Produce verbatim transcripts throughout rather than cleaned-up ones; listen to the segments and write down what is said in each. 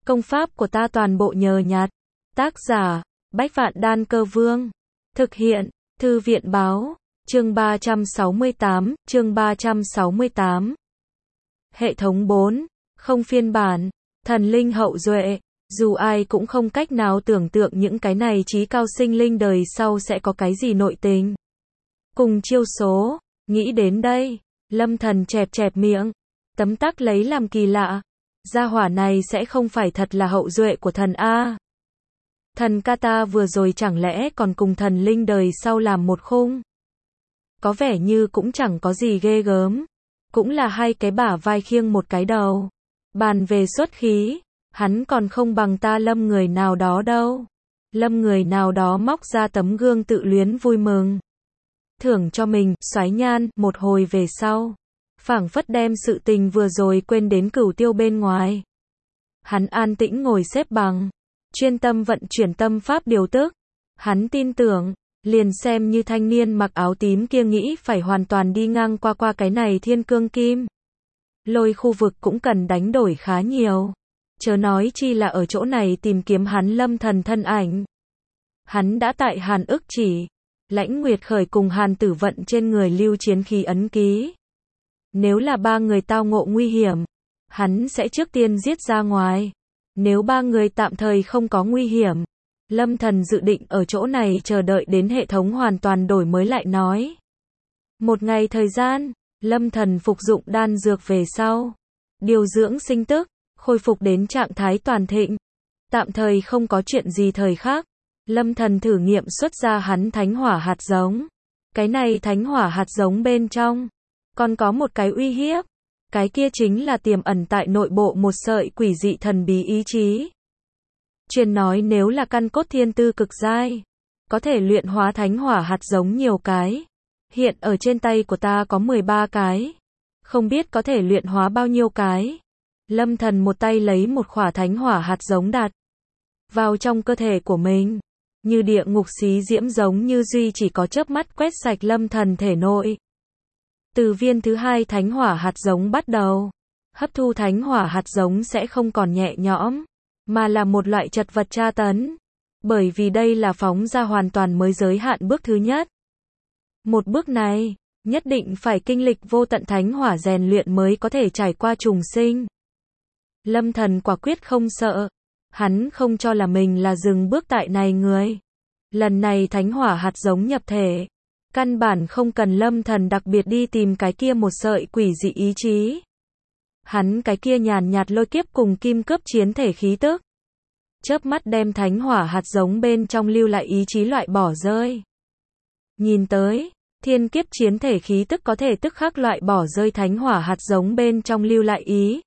Công pháp của ta toàn bộ nhờ nhặt. Tác giả, Bách Vạn Đan Cơ Vương. Thực hiện, Thư viện Báo. Chương ba trăm sáu mươi tám, chương ba trăm sáu mươi tám. Hệ thống bốn, không phiên bản, thần linh hậu duệ. Dù ai cũng không cách nào tưởng tượng những cái này trí cao sinh linh đời sau sẽ có cái gì nội tình. Cùng chiêu số, nghĩ đến đây, Lâm Thần chẹp chẹp miệng, tấm tắc lấy làm kỳ lạ. Gia hỏa này sẽ không phải thật là hậu duệ của thần A. Thần Kata vừa rồi chẳng lẽ còn cùng thần linh đời sau làm một khung. Có vẻ như cũng chẳng có gì ghê gớm. Cũng là hai cái bả vai khiêng một cái đầu. Bàn về xuất khí, hắn còn không bằng ta Lâm người nào đó đâu. Lâm người nào đó móc ra tấm gương tự luyến vui mừng. Thưởng cho mình, xoáy nhan, một hồi về sau. Phảng phất đem sự tình vừa rồi quên đến cửu tiêu bên ngoài. Hắn an tĩnh ngồi xếp bằng, chuyên tâm vận chuyển tâm pháp điều tức. Hắn tin tưởng, liền xem như thanh niên mặc áo tím kia nghĩ phải hoàn toàn đi ngang qua qua cái này thiên cương kim. Lôi khu vực cũng cần đánh đổi khá nhiều. Chớ nói chi là ở chỗ này tìm kiếm hắn Lâm Thần thân ảnh. Hắn đã tại Hàn ức chỉ, Lãnh Nguyệt Khởi cùng Hàn Tử Vận trên người lưu chiến khí ấn ký. Nếu là ba người tao ngộ nguy hiểm, hắn sẽ trước tiên giết ra ngoài. Nếu ba người tạm thời không có nguy hiểm, Lâm Thần dự định ở chỗ này chờ đợi đến hệ thống hoàn toàn đổi mới lại nói. Một ngày thời gian, Lâm Thần phục dụng đan dược về sau, điều dưỡng sinh tức, khôi phục đến trạng thái toàn thịnh. Tạm thời không có chuyện gì thời khác, Lâm Thần thử nghiệm xuất ra hắn thánh hỏa hạt giống. Cái này thánh hỏa hạt giống bên trong còn có một cái uy hiếp, cái kia chính là tiềm ẩn tại nội bộ một sợi quỷ dị thần bí ý chí. Truyền nói nếu là căn cốt thiên tư cực giai, có thể luyện hóa thánh hỏa hạt giống nhiều cái. Hiện ở trên tay của ta có mười ba cái, không biết có thể luyện hóa bao nhiêu cái. Lâm Thần một tay lấy một khỏa thánh hỏa hạt giống đặt vào trong cơ thể của mình, như địa ngục xí diễm giống như duy chỉ có chớp mắt quét sạch Lâm Thần thể nội. Từ viên thứ hai thánh hỏa hạt giống bắt đầu, hấp thu thánh hỏa hạt giống sẽ không còn nhẹ nhõm, mà là một loại chật vật tra tấn. Bởi vì đây là phóng ra hoàn toàn mới giới hạn bước thứ nhất. Một bước này, nhất định phải kinh lịch vô tận thánh hỏa rèn luyện mới có thể trải qua trùng sinh. Lâm Thần quả quyết không sợ. Hắn không cho là mình là dừng bước tại này người. Lần này thánh hỏa hạt giống nhập thể. Căn bản không cần Lâm Thần đặc biệt đi tìm cái kia một sợi quỷ dị ý chí. Hắn cái kia nhàn nhạt lôi kiếp cùng kim cướp chiến thể khí tức. Chớp mắt đem thánh hỏa hạt giống bên trong lưu lại ý chí loại bỏ rơi. Nhìn tới, thiên kiếp chiến thể khí tức có thể tức khắc loại bỏ rơi thánh hỏa hạt giống bên trong lưu lại ý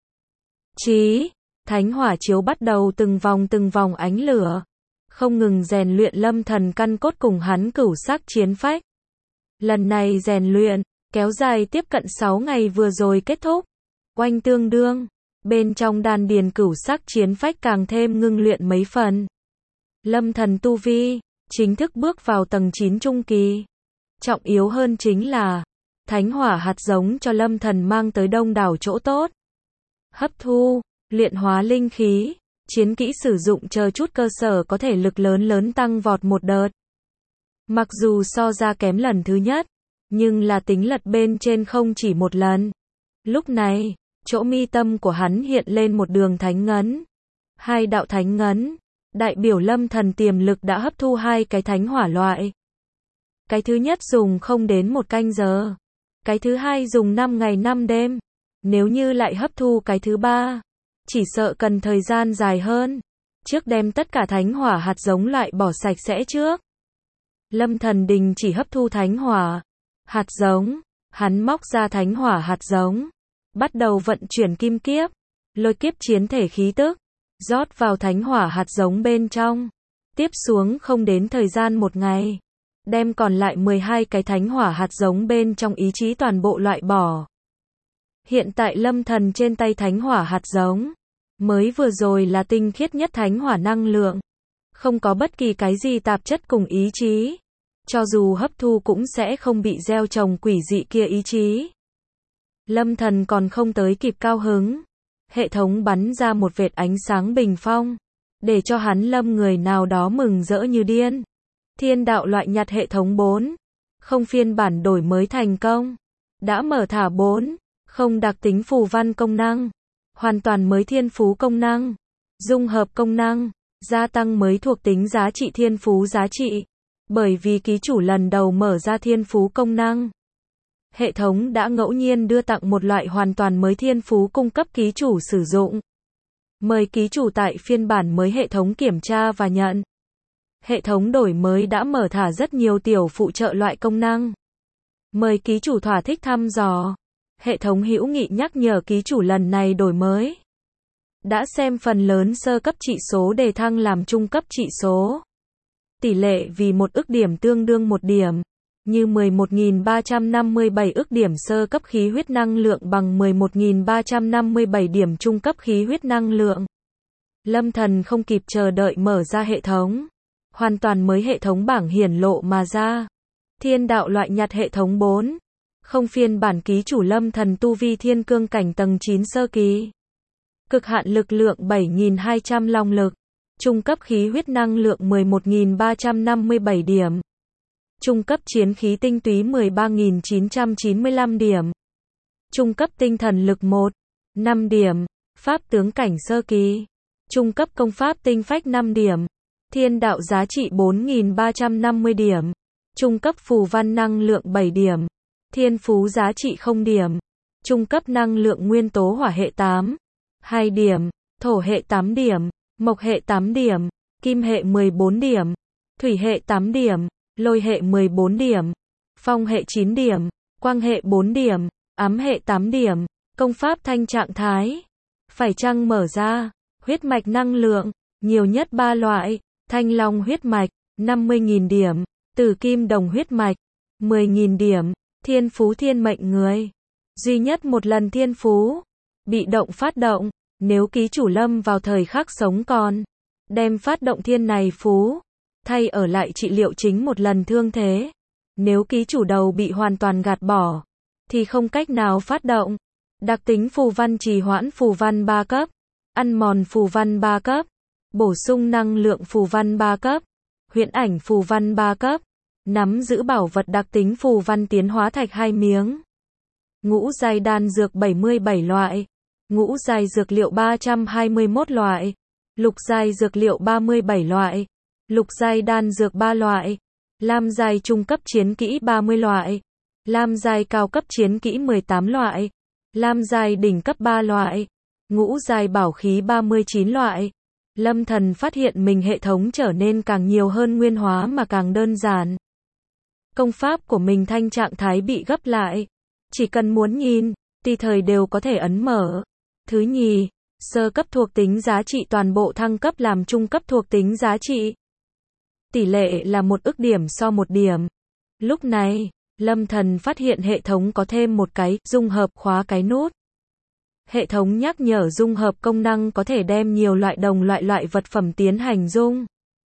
chí. Thánh hỏa chiếu bắt đầu từng vòng từng vòng ánh lửa, không ngừng rèn luyện Lâm Thần căn cốt cùng hắn cửu sắc chiến phách. Lần này rèn luyện, kéo dài tiếp cận sáu ngày vừa rồi kết thúc. Oanh tương đương, bên trong đan điền cửu sắc chiến phách càng thêm ngưng luyện mấy phần. Lâm Thần tu vi, chính thức bước vào tầng chín trung kỳ. Trọng yếu hơn chính là, thánh hỏa hạt giống cho Lâm Thần mang tới đông đảo chỗ tốt. Hấp thu, luyện hóa linh khí, chiến kỹ sử dụng chờ chút cơ sở có thể lực lớn lớn tăng vọt một đợt. Mặc dù so ra kém lần thứ nhất, nhưng là tính lật bên trên không chỉ một lần. Lúc này, chỗ mi tâm của hắn hiện lên một đường thánh ngấn. Hai đạo thánh ngấn, đại biểu Lâm Thần tiềm lực đã hấp thu hai cái thánh hỏa loại. Cái thứ nhất dùng không đến một canh giờ. Cái thứ hai dùng năm ngày năm đêm. Nếu như lại hấp thu cái thứ ba, chỉ sợ cần thời gian dài hơn. Trước đem tất cả thánh hỏa hạt giống loại bỏ sạch sẽ trước. Lâm Thần đình chỉ hấp thu thánh hỏa hạt giống, hắn móc ra thánh hỏa hạt giống, bắt đầu vận chuyển kim kiếp, lôi kiếp chiến thể khí tức, rót vào thánh hỏa hạt giống bên trong. Tiếp xuống không đến thời gian một ngày, đem còn lại mười hai cái thánh hỏa hạt giống bên trong ý chí toàn bộ loại bỏ. Hiện tại Lâm Thần trên tay thánh hỏa hạt giống, mới vừa rồi là tinh khiết nhất thánh hỏa năng lượng. Không có bất kỳ cái gì tạp chất cùng ý chí. Cho dù hấp thu cũng sẽ không bị gieo trồng quỷ dị kia ý chí. Lâm Thần còn không tới kịp cao hứng. Hệ thống bắn ra một vệt ánh sáng bình phong, để cho hắn lâm người nào đó mừng rỡ như điên. Thiên đạo loại nhặt hệ thống bốn không phiên bản đổi mới thành công. Đã mở thả bốn không đặc tính phù văn công năng. Hoàn toàn mới thiên phú công năng. Dung hợp công năng. Gia tăng mới thuộc tính giá trị thiên phú giá trị. Bởi vì ký chủ lần đầu mở ra thiên phú công năng, hệ thống đã ngẫu nhiên đưa tặng một loại hoàn toàn mới thiên phú cung cấp ký chủ sử dụng. Mời ký chủ tại phiên bản mới hệ thống kiểm tra và nhận. Hệ thống đổi mới đã mở thả rất nhiều tiểu phụ trợ loại công năng. Mời ký chủ thỏa thích thăm dò. Hệ thống hữu nghị nhắc nhở ký chủ lần này đổi mới đã xem phần lớn sơ cấp trị số đề thăng làm trung cấp trị số. Tỷ lệ vì một ức điểm tương đương một điểm, như mười một nghìn ba trăm năm mươi bảy ức điểm sơ cấp khí huyết năng lượng bằng mười một nghìn ba trăm năm mươi bảy điểm trung cấp khí huyết năng lượng. Lâm Thần không kịp chờ đợi mở ra hệ thống. Hoàn toàn mới hệ thống bảng hiển lộ mà ra. Thiên đạo loại nhặt hệ thống bốn không phiên bản ký chủ Lâm Thần tu vi thiên cương cảnh tầng chín sơ kỳ. Cực hạn lực lượng bảy nghìn hai trăm long lực. Trung cấp khí huyết năng lượng mười một nghìn ba trăm năm mươi bảy điểm. Trung cấp chiến khí tinh túy mười ba nghìn chín trăm chín mươi lăm điểm. Trung cấp tinh thần lực một, năm điểm. Pháp tướng cảnh sơ kỳ. Trung cấp công pháp tinh phách năm điểm. Thiên đạo giá trị bốn nghìn ba trăm năm mươi điểm. Trung cấp phù văn năng lượng bảy điểm. Thiên phú giá trị không điểm. Trung cấp năng lượng nguyên tố hỏa hệ tám, hai điểm. Thổ hệ tám điểm. Mộc hệ tám điểm. Kim hệ mười bốn điểm. Thủy hệ tám điểm. Lôi hệ mười bốn điểm. Phong hệ chín điểm. Quang hệ bốn điểm. Ám hệ tám điểm. Công pháp thanh trạng thái. Phải chăng mở ra. Huyết mạch năng lượng. Nhiều nhất ba loại. Thanh long huyết mạch. năm mươi nghìn điểm. Tử kim đồng huyết mạch. mười nghìn điểm. Thiên phú thiên mệnh người. Duy nhất một lần thiên phú. Bị động phát động. Nếu ký chủ lâm vào thời khắc sống còn, đem phát động thiên này phú, thay ở lại trị liệu chính một lần thương thế. Nếu ký chủ đầu bị hoàn toàn gạt bỏ, thì không cách nào phát động. Đặc tính phù văn trì hoãn phù văn ba cấp, ăn mòn phù văn ba cấp, bổ sung năng lượng phù văn ba cấp, huyễn ảnh phù văn ba cấp, nắm giữ bảo vật đặc tính phù văn tiến hóa thạch hai miếng. Ngũ giai đan dược bảy mươi bảy loại. Ngũ giai dược liệu ba trăm hai mươi mốt loại. Lục giai dược liệu ba mươi bảy loại. Lục giai đan dược ba loại. Lam giai trung cấp chiến kỹ ba mươi loại. Lam giai cao cấp chiến kỹ mười tám loại. Lam giai đỉnh cấp ba loại. Ngũ giai bảo khí ba mươi chín loại. Lâm Thần phát hiện mình hệ thống trở nên càng nhiều hơn nguyên hóa mà càng đơn giản. Công pháp của mình thanh trạng thái bị gấp lại. Chỉ cần muốn nhìn, tùy thời đều có thể ấn mở. Thứ nhì, sơ cấp thuộc tính giá trị toàn bộ thăng cấp làm trung cấp thuộc tính giá trị. Tỷ lệ là một ức điểm so một điểm. Lúc này, Lâm Thần phát hiện hệ thống có thêm một cái dung hợp khóa cái nút. Hệ thống nhắc nhở dung hợp công năng có thể đem nhiều loại đồng loại loại vật phẩm tiến hành dung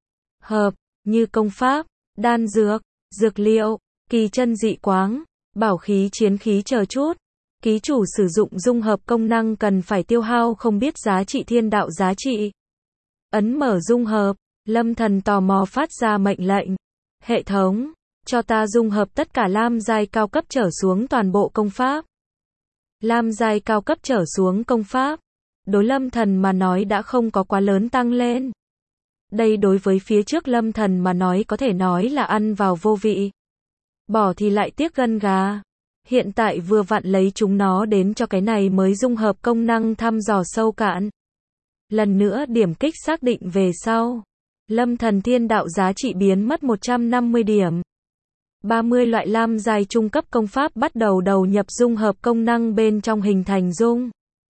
hợp, như công pháp, đan dược, dược liệu, kỳ chân dị quáng, bảo khí chiến khí chờ chút. Ký chủ sử dụng dung hợp công năng cần phải tiêu hao không biết giá trị thiên đạo giá trị. Ấn mở dung hợp, Lâm Thần tò mò phát ra mệnh lệnh. Hệ thống, cho ta dung hợp tất cả lam giai cao cấp trở xuống toàn bộ công pháp. Lam giai cao cấp trở xuống công pháp. Đối Lâm Thần mà nói đã không có quá lớn tăng lên. Đây đối với phía trước Lâm Thần mà nói có thể nói là ăn vào vô vị. Bỏ thì lại tiếc gân gà. Hiện tại vừa vặn lấy chúng nó đến cho cái này mới dung hợp công năng thăm dò sâu cạn. Lần nữa điểm kích xác định về sau. Lâm Thần thiên đạo giá trị biến mất một trăm năm mươi điểm. ba mươi loại lam giai trung cấp công pháp bắt đầu đầu nhập dung hợp công năng bên trong hình thành dung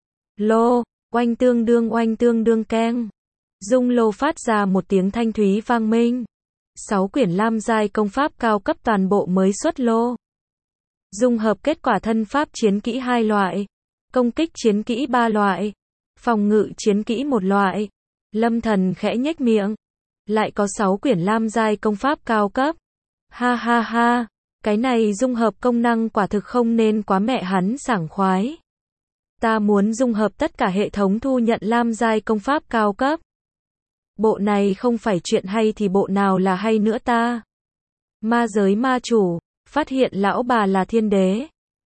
lô, oanh tương đương oanh tương đương keng. Dung lô phát ra một tiếng thanh thúy vang minh. sáu quyển lam giai công pháp cao cấp toàn bộ mới xuất lô. Dung hợp kết quả thân pháp chiến kỹ hai loại, công kích chiến kỹ ba loại, phòng ngự chiến kỹ một loại. Lâm Thần khẽ nhếch miệng. Lại có sáu quyển lam giai công pháp cao cấp. Ha ha ha, cái này dung hợp công năng quả thực không nên quá mẹ hắn sảng khoái. Ta muốn dung hợp tất cả hệ thống thu nhận lam giai công pháp cao cấp. Bộ này không phải chuyện hay thì bộ nào là hay nữa ta? Ma giới ma chủ, phát hiện lão bà là thiên đế.